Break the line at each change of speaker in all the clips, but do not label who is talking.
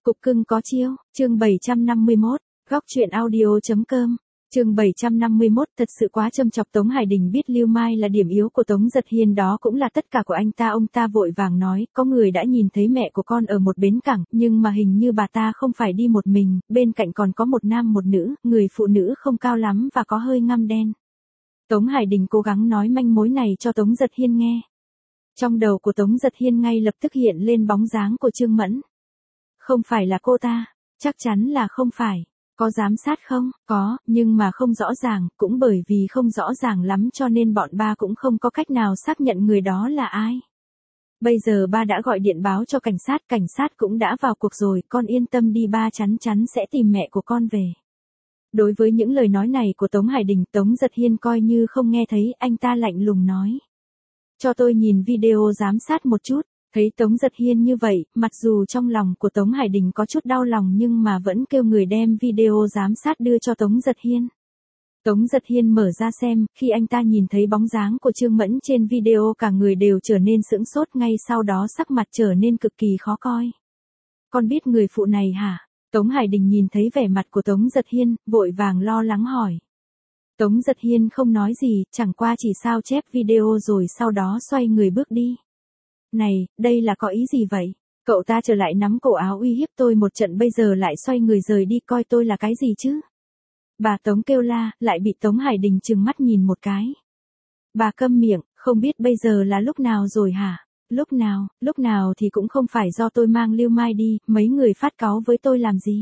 Cục cưng có chiêu, chương 751, góc truyện audio.com. Chương 751 thật sự quá châm chọc. Tống Hải Đình biết Lưu Mai là điểm yếu của Tống Giật Hiên, đó cũng là tất cả của anh ta. Ông ta vội vàng nói, có người đã nhìn thấy mẹ của con ở một bến cảng, nhưng mà hình như bà ta không phải đi một mình, bên cạnh còn có một nam một nữ, người phụ nữ không cao lắm và có hơi ngăm đen. Tống Hải Đình cố gắng nói manh mối này cho Tống Giật Hiên nghe. Trong đầu của Tống Giật Hiên ngay lập tức hiện lên bóng dáng của Trương Mẫn. Không phải là cô ta, chắc chắn là không phải. Có giám sát không? Có, nhưng mà không rõ ràng, cũng bởi vì không rõ ràng lắm cho nên bọn ba cũng không có cách nào xác nhận người đó là ai. Bây giờ ba đã gọi điện báo cho cảnh sát cũng đã vào cuộc rồi, con yên tâm đi, ba chắn chắn sẽ tìm mẹ của con về. Đối với những lời nói này của Tống Hải Đình, Tống Giật Hiên coi như không nghe thấy, anh ta lạnh lùng nói. Cho tôi nhìn video giám sát một chút. Thấy Tống Giật Hiên như vậy, mặc dù trong lòng của Tống Hải Đình có chút đau lòng nhưng mà vẫn kêu người đem video giám sát đưa cho Tống Giật Hiên. Tống Giật Hiên mở ra xem, khi anh ta nhìn thấy bóng dáng của Trương Mẫn trên video cả người đều trở nên sững sốt, ngay sau đó sắc mặt trở nên cực kỳ khó coi. Con biết người phụ này hả? Tống Hải Đình nhìn thấy vẻ mặt của Tống Giật Hiên, vội vàng lo lắng hỏi. Tống Giật Hiên không nói gì, chẳng qua chỉ sao chép video rồi sau đó xoay người bước đi. Này, đây là có ý gì vậy? Cậu ta trở lại nắm cổ áo uy hiếp tôi một trận, bây giờ lại xoay người rời đi, coi tôi là cái gì chứ? Bà Tống kêu la, lại bị Tống Hải Đình trừng mắt nhìn một cái. Bà câm miệng, không biết bây giờ là lúc nào rồi hả? Lúc nào thì cũng không phải do tôi mang Lưu Mai đi, mấy người phát cáu với tôi làm gì?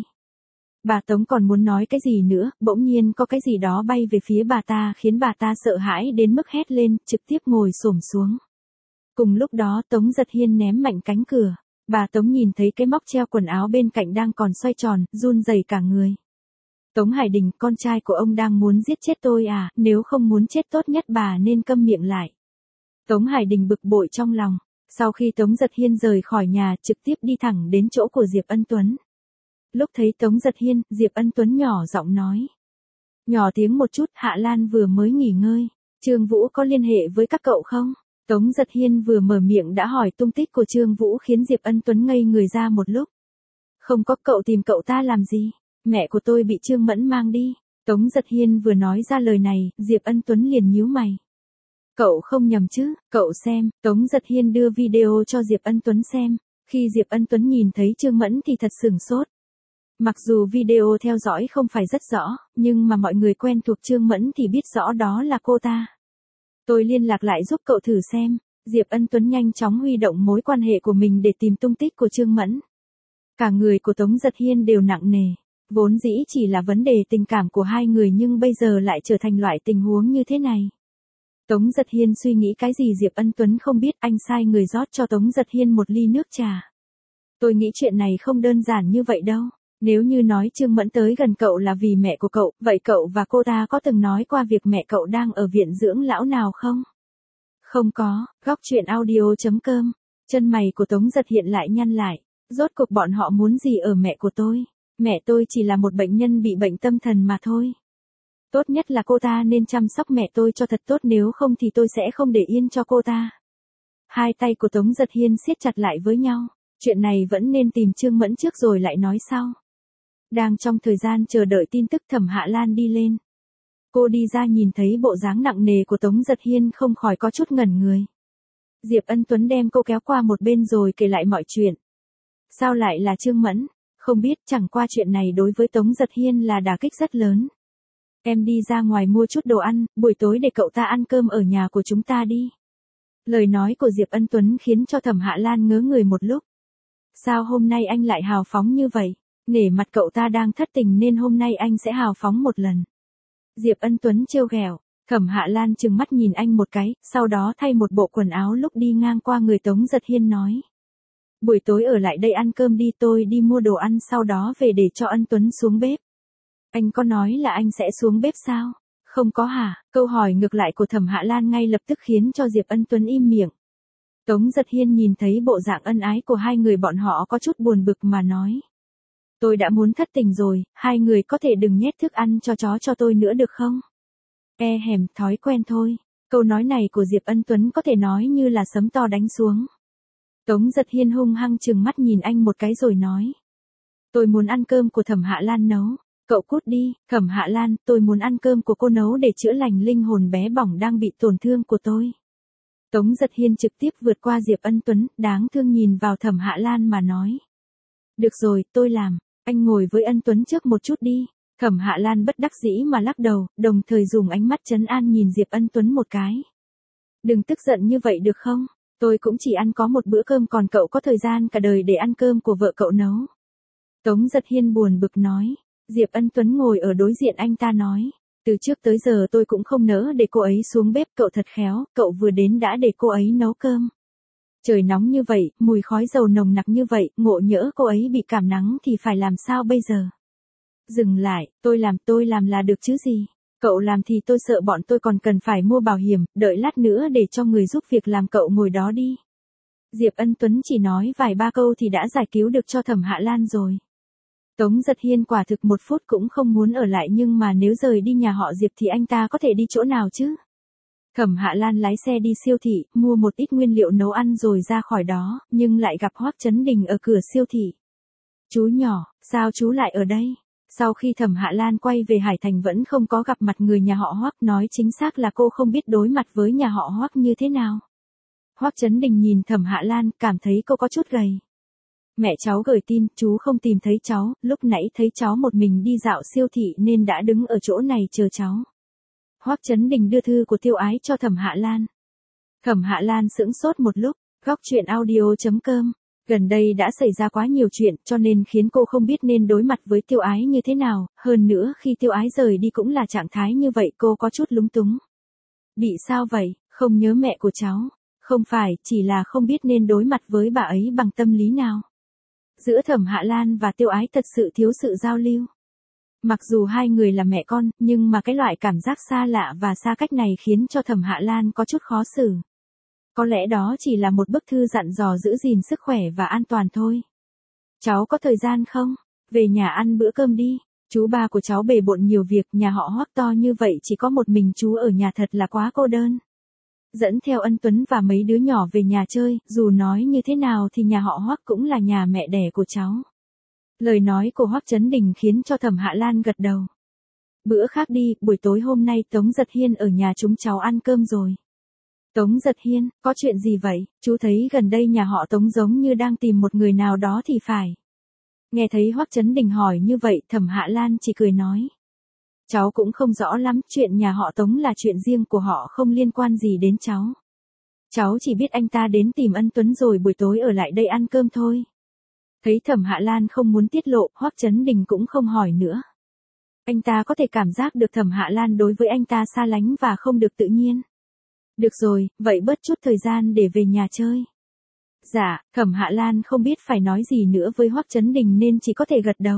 Bà Tống còn muốn nói cái gì nữa, bỗng nhiên có cái gì đó bay về phía bà ta khiến bà ta sợ hãi đến mức hét lên, trực tiếp ngồi xổm xuống. Cùng lúc đó Tống Giật Hiên ném mạnh cánh cửa. Bà Tống nhìn thấy cái móc treo quần áo bên cạnh đang còn xoay tròn, run rẩy cả người. Tống Hải Đình, con trai của ông đang muốn giết chết tôi à? Nếu không muốn chết tốt nhất bà nên câm miệng lại. Tống Hải Đình bực bội trong lòng. Sau khi Tống Giật Hiên rời khỏi nhà, trực tiếp đi thẳng đến chỗ của Diệp Ân Tuấn. Lúc thấy Tống Giật Hiên, Diệp Ân Tuấn nhỏ giọng nói. Nhỏ tiếng một chút, Hạ Lan vừa mới nghỉ ngơi. Trương Vũ có liên hệ với các cậu không? Tống Giật Hiên vừa mở miệng đã hỏi tung tích của Trương Vũ khiến Diệp Ân Tuấn ngây người ra một lúc. Không có, cậu tìm cậu ta làm gì? Mẹ của tôi bị Trương Mẫn mang đi. Tống Giật Hiên vừa nói ra lời này, Diệp Ân Tuấn liền nhíu mày. Cậu không nhầm chứ, cậu xem. Tống Giật Hiên đưa video cho Diệp Ân Tuấn xem. Khi Diệp Ân Tuấn nhìn thấy Trương Mẫn thì thật sửng sốt. Mặc dù video theo dõi không phải rất rõ, nhưng mà mọi người quen thuộc Trương Mẫn thì biết rõ đó là cô ta. Tôi liên lạc lại giúp cậu thử xem. Diệp Ân Tuấn nhanh chóng huy động mối quan hệ của mình để tìm tung tích của Trương Mẫn. Cả người của Tống Giật Hiên đều nặng nề. Vốn dĩ chỉ là vấn đề tình cảm của hai người nhưng bây giờ lại trở thành loại tình huống như thế này. Tống Giật Hiên suy nghĩ cái gì Diệp Ân Tuấn không biết, anh sai người rót cho Tống Giật Hiên một ly nước trà. Tôi nghĩ chuyện này không đơn giản như vậy đâu. Nếu như nói Trương Mẫn tới gần cậu là vì mẹ của cậu, vậy cậu và cô ta có từng nói qua việc mẹ cậu đang ở viện dưỡng lão nào không? Không có. Góc truyện audio.com. Chân mày của Tống Giật Hiên lại nhăn lại. Rốt cuộc bọn họ muốn gì ở mẹ của tôi? Mẹ tôi chỉ là một bệnh nhân bị bệnh tâm thần mà thôi. Tốt nhất là cô ta nên chăm sóc mẹ tôi cho thật tốt, nếu không thì tôi sẽ không để yên cho cô ta. Hai tay của Tống Giật Hiên siết chặt lại với nhau. Chuyện này vẫn nên tìm Trương Mẫn trước rồi lại nói sau. Đang trong thời gian chờ đợi tin tức, Thẩm Hạ Lan đi lên. Cô đi ra nhìn thấy bộ dáng nặng nề của Tống Giật Hiên không khỏi có chút ngẩn người. Diệp Ân Tuấn đem cô kéo qua một bên rồi kể lại mọi chuyện. Sao lại là Trương Mẫn? Không biết, chẳng qua chuyện này đối với Tống Giật Hiên là đả kích rất lớn. Em đi ra ngoài mua chút đồ ăn, buổi tối để cậu ta ăn cơm ở nhà của chúng ta đi. Lời nói của Diệp Ân Tuấn khiến cho Thẩm Hạ Lan ngớ người một lúc. Sao hôm nay anh lại hào phóng như vậy? Nể mặt cậu ta đang thất tình nên hôm nay anh sẽ hào phóng một lần. Diệp Ân Tuấn trêu ghẹo. Thẩm Hạ Lan trừng mắt nhìn anh một cái, sau đó thay một bộ quần áo lúc đi ngang qua người Tống Giật Hiên nói. Buổi tối ở lại đây ăn cơm đi, tôi đi mua đồ ăn sau đó về để cho Ân Tuấn xuống bếp. Anh có nói là anh sẽ xuống bếp sao? Không có hả? Câu hỏi ngược lại của Thẩm Hạ Lan ngay lập tức khiến cho Diệp Ân Tuấn im miệng. Tống Giật Hiên nhìn thấy bộ dạng ân ái của hai người bọn họ có chút buồn bực mà nói. Tôi đã muốn thất tình rồi, hai người có thể đừng nhét thức ăn cho chó cho tôi nữa được không? Hèm, thói quen thôi. Câu nói này của Diệp Ân Tuấn có thể nói như là sấm to đánh xuống. Tống Giật Hiên hung hăng trừng mắt nhìn anh một cái rồi nói. Tôi muốn ăn cơm của Thẩm Hạ Lan nấu. Cậu cút đi, Thẩm Hạ Lan, tôi muốn ăn cơm của cô nấu để chữa lành linh hồn bé bỏng đang bị tổn thương của tôi. Tống Giật Hiên trực tiếp vượt qua Diệp Ân Tuấn, đáng thương nhìn vào Thẩm Hạ Lan mà nói. Được rồi, tôi làm, anh ngồi với Ân Tuấn trước một chút đi. Thẩm Hạ Lan bất đắc dĩ mà lắc đầu, đồng thời dùng ánh mắt trấn an nhìn Diệp Ân Tuấn một cái. Đừng tức giận như vậy được không? Tôi cũng chỉ ăn có một bữa cơm còn cậu có thời gian cả đời để ăn cơm của vợ cậu nấu. Tống Giật Hiên buồn bực nói. Diệp Ân Tuấn ngồi ở đối diện anh ta nói. Từ trước tới giờ tôi cũng không nỡ để cô ấy xuống bếp, cậu thật khéo, cậu vừa đến đã để cô ấy nấu cơm. Trời nóng như vậy, mùi khói dầu nồng nặc như vậy, ngộ nhỡ cô ấy bị cảm nắng thì phải làm sao bây giờ? Dừng lại, tôi làm là được chứ gì? Cậu làm thì tôi sợ bọn tôi còn cần phải mua bảo hiểm, đợi lát nữa để cho người giúp việc làm, cậu ngồi đó đi. Diệp Ân Tuấn chỉ nói vài ba câu thì đã giải cứu được cho Thẩm Hạ Lan rồi. Tống Giật Hiên quả thực một phút cũng không muốn ở lại, nhưng mà nếu rời đi nhà họ Diệp thì anh ta có thể đi chỗ nào chứ? Thẩm Hạ Lan lái xe đi siêu thị, mua một ít nguyên liệu nấu ăn rồi ra khỏi đó, nhưng lại gặp Hoắc Chấn Đình ở cửa siêu thị. Chú nhỏ, sao chú lại ở đây? Sau khi Thẩm Hạ Lan quay về Hải Thành vẫn không có gặp mặt người nhà họ Hoắc, nói chính xác là cô không biết đối mặt với nhà họ Hoắc như thế nào. Hoắc Chấn Đình nhìn Thẩm Hạ Lan, cảm thấy cô có chút gầy. Mẹ cháu gửi tin, chú không tìm thấy cháu, lúc nãy thấy cháu một mình đi dạo siêu thị nên đã đứng ở chỗ này chờ cháu. Hoắc Chấn Đình đưa thư của Tiêu Ái cho Thẩm Hạ Lan. Thẩm Hạ Lan sững sốt một lúc, góc chuyện audio.com. Gần đây đã xảy ra quá nhiều chuyện cho nên khiến cô không biết nên đối mặt với Tiêu Ái như thế nào, hơn nữa khi Tiêu Ái rời đi cũng là trạng thái như vậy, cô có chút lúng túng. Bị sao vậy, không nhớ mẹ của cháu? Không phải, chỉ là không biết nên đối mặt với bà ấy bằng tâm lý nào. Giữa Thẩm Hạ Lan và Tiêu Ái thật sự thiếu sự giao lưu. Mặc dù hai người là mẹ con, nhưng mà cái loại cảm giác xa lạ và xa cách này khiến cho Thẩm Hạ Lan có chút khó xử. Có lẽ đó chỉ là một bức thư dặn dò giữ gìn sức khỏe và an toàn thôi. Cháu có thời gian không? Về nhà ăn bữa cơm đi. Chú ba của cháu bề bộn nhiều việc, nhà họ Hoắc to như vậy chỉ có một mình chú ở nhà thật là quá cô đơn. Dẫn theo Ân Tuấn và mấy đứa nhỏ về nhà chơi, dù nói như thế nào thì nhà họ Hoắc cũng là nhà mẹ đẻ của cháu. Lời nói của Hoắc Chấn Đình khiến cho Thẩm Hạ Lan gật đầu. Bữa khác đi, buổi tối hôm nay Tống Giật Hiên ở nhà chúng cháu ăn cơm rồi. Tống Giật Hiên, có chuyện gì vậy? Chú thấy gần đây nhà họ Tống giống như đang tìm một người nào đó thì phải. Nghe thấy Hoắc Chấn Đình hỏi như vậy, Thẩm Hạ Lan chỉ cười nói. Cháu cũng không rõ lắm, chuyện nhà họ Tống là chuyện riêng của họ, không liên quan gì đến cháu. Cháu chỉ biết anh ta đến tìm Ân Tuấn rồi buổi tối ở lại đây ăn cơm thôi. Thấy Thẩm Hạ Lan không muốn tiết lộ, Hoắc Chấn Đình cũng không hỏi nữa. Anh ta có thể cảm giác được Thẩm Hạ Lan đối với anh ta xa lánh và không được tự nhiên. Được rồi, vậy bớt chút thời gian để về nhà chơi. Dạ, Thẩm Hạ Lan không biết phải nói gì nữa với Hoắc Chấn Đình nên chỉ có thể gật đầu.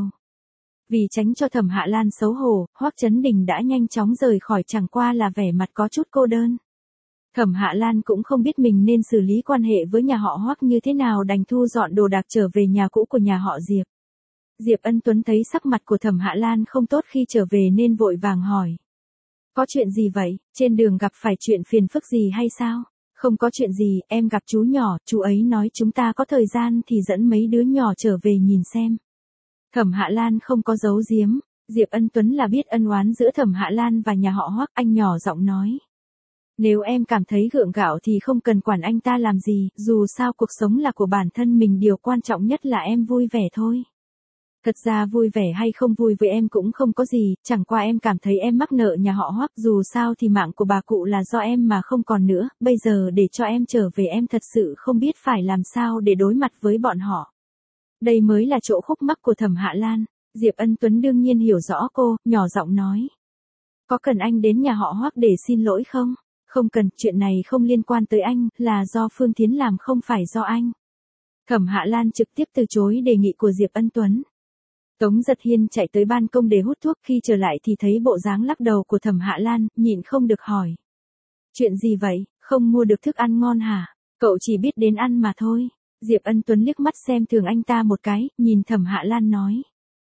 Vì tránh cho Thẩm Hạ Lan xấu hổ, Hoắc Chấn Đình đã nhanh chóng rời khỏi, chẳng qua là vẻ mặt có chút cô đơn. Thẩm Hạ Lan cũng không biết mình nên xử lý quan hệ với nhà họ Hoắc như thế nào, đành thu dọn đồ đạc trở về nhà cũ của nhà họ Diệp. Diệp Ân Tuấn thấy sắc mặt của Thẩm Hạ Lan không tốt khi trở về nên vội vàng hỏi. Có chuyện gì vậy, trên đường gặp phải chuyện phiền phức gì hay sao? Không có chuyện gì, em gặp chú nhỏ, chú ấy nói chúng ta có thời gian thì dẫn mấy đứa nhỏ trở về nhìn xem. Thẩm Hạ Lan không có giấu giếm, Diệp Ân Tuấn là biết ân oán giữa Thẩm Hạ Lan và nhà họ Hoắc, anh nhỏ giọng nói. Nếu em cảm thấy gượng gạo thì không cần quản anh ta làm gì, dù sao cuộc sống là của bản thân mình, điều quan trọng nhất là em vui vẻ thôi. Thật ra vui vẻ hay không vui với em cũng không có gì, chẳng qua em cảm thấy em mắc nợ nhà họ Hoắc, dù sao thì mạng của bà cụ là do em mà không còn nữa, bây giờ để cho em trở về em thật sự không biết phải làm sao để đối mặt với bọn họ. Đây mới là chỗ khúc mắc của Thẩm Hạ Lan. Diệp Ân Tuấn đương nhiên hiểu rõ cô, nhỏ giọng nói. Có cần anh đến nhà họ Hoắc để xin lỗi không? Không cần, chuyện này không liên quan tới anh, là do Phương Thiến làm không phải do anh. Thẩm Hạ Lan trực tiếp từ chối đề nghị của Diệp Ân Tuấn. Tống Giật Hiên chạy tới ban công để hút thuốc, khi trở lại thì thấy bộ dáng lắc đầu của Thẩm Hạ Lan, nhịn không được hỏi. Chuyện gì vậy, không mua được thức ăn ngon hả? Cậu chỉ biết đến ăn mà thôi. Diệp Ân Tuấn liếc mắt xem thường anh ta một cái, nhìn Thẩm Hạ Lan nói.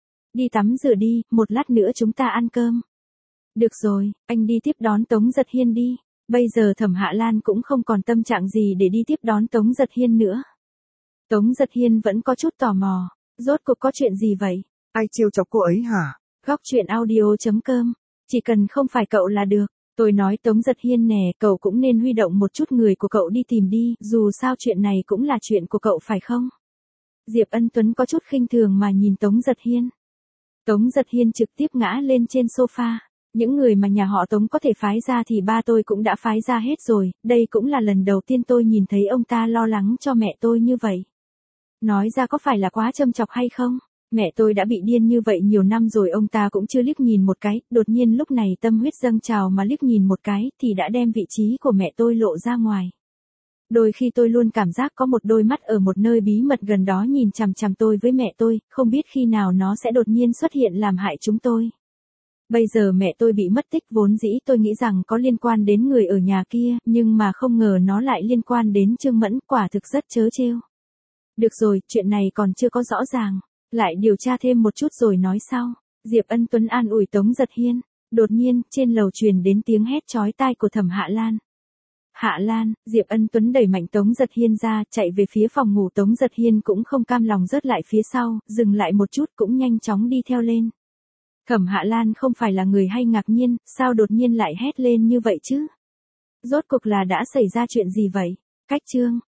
Đi tắm rửa đi, một lát nữa chúng ta ăn cơm. Được rồi, anh đi tiếp đón Tống Giật Hiên đi. Bây giờ Thẩm Hạ Lan cũng không còn tâm trạng gì để đi tiếp đón Tống Giật Hiên nữa. Tống Giật Hiên vẫn có chút tò mò. Rốt cuộc có chuyện gì vậy?
Ai trêu chọc cô ấy hả?
Góc chuyện audio.com. Chỉ cần không phải cậu là được. Tôi nói Tống Giật Hiên nè, cậu cũng nên huy động một chút người của cậu đi tìm đi, dù sao chuyện này cũng là chuyện của cậu phải không? Diệp Ân Tuấn có chút khinh thường mà nhìn Tống Giật Hiên. Tống Giật Hiên trực tiếp ngã lên trên sofa. Những người mà nhà họ Tống có thể phái ra thì ba tôi cũng đã phái ra hết rồi, đây cũng là lần đầu tiên tôi nhìn thấy ông ta lo lắng cho mẹ tôi như vậy. Nói ra có phải là quá châm chọc hay không? Mẹ tôi đã bị điên như vậy nhiều năm rồi ông ta cũng chưa liếc nhìn một cái, đột nhiên lúc này tâm huyết dâng trào mà liếc nhìn một cái thì đã đem vị trí của mẹ tôi lộ ra ngoài. Đôi khi tôi luôn cảm giác có một đôi mắt ở một nơi bí mật gần đó nhìn chằm chằm tôi với mẹ tôi, không biết khi nào nó sẽ đột nhiên xuất hiện làm hại chúng tôi. Bây giờ mẹ tôi bị mất tích vốn dĩ tôi nghĩ rằng có liên quan đến người ở nhà kia, nhưng mà không ngờ nó lại liên quan đến Trương Mẫn, quả thực rất trớ trêu. Được rồi, chuyện này còn chưa có rõ ràng. Lại điều tra thêm một chút rồi nói sau. Diệp Ân Tuấn an ủi Tống Giật Hiên. Đột nhiên, trên lầu truyền đến tiếng hét chói tai của Thẩm Hạ Lan. Hạ Lan, Diệp Ân Tuấn đẩy mạnh Tống Giật Hiên ra, chạy về phía phòng ngủ. Tống Giật Hiên cũng không cam lòng rớt lại phía sau, dừng lại một chút cũng nhanh chóng đi theo lên. Thẩm Hạ Lan không phải là người hay ngạc nhiên, sao đột nhiên lại hét lên như vậy chứ? Rốt cuộc là đã xảy ra chuyện gì vậy? Cách chương.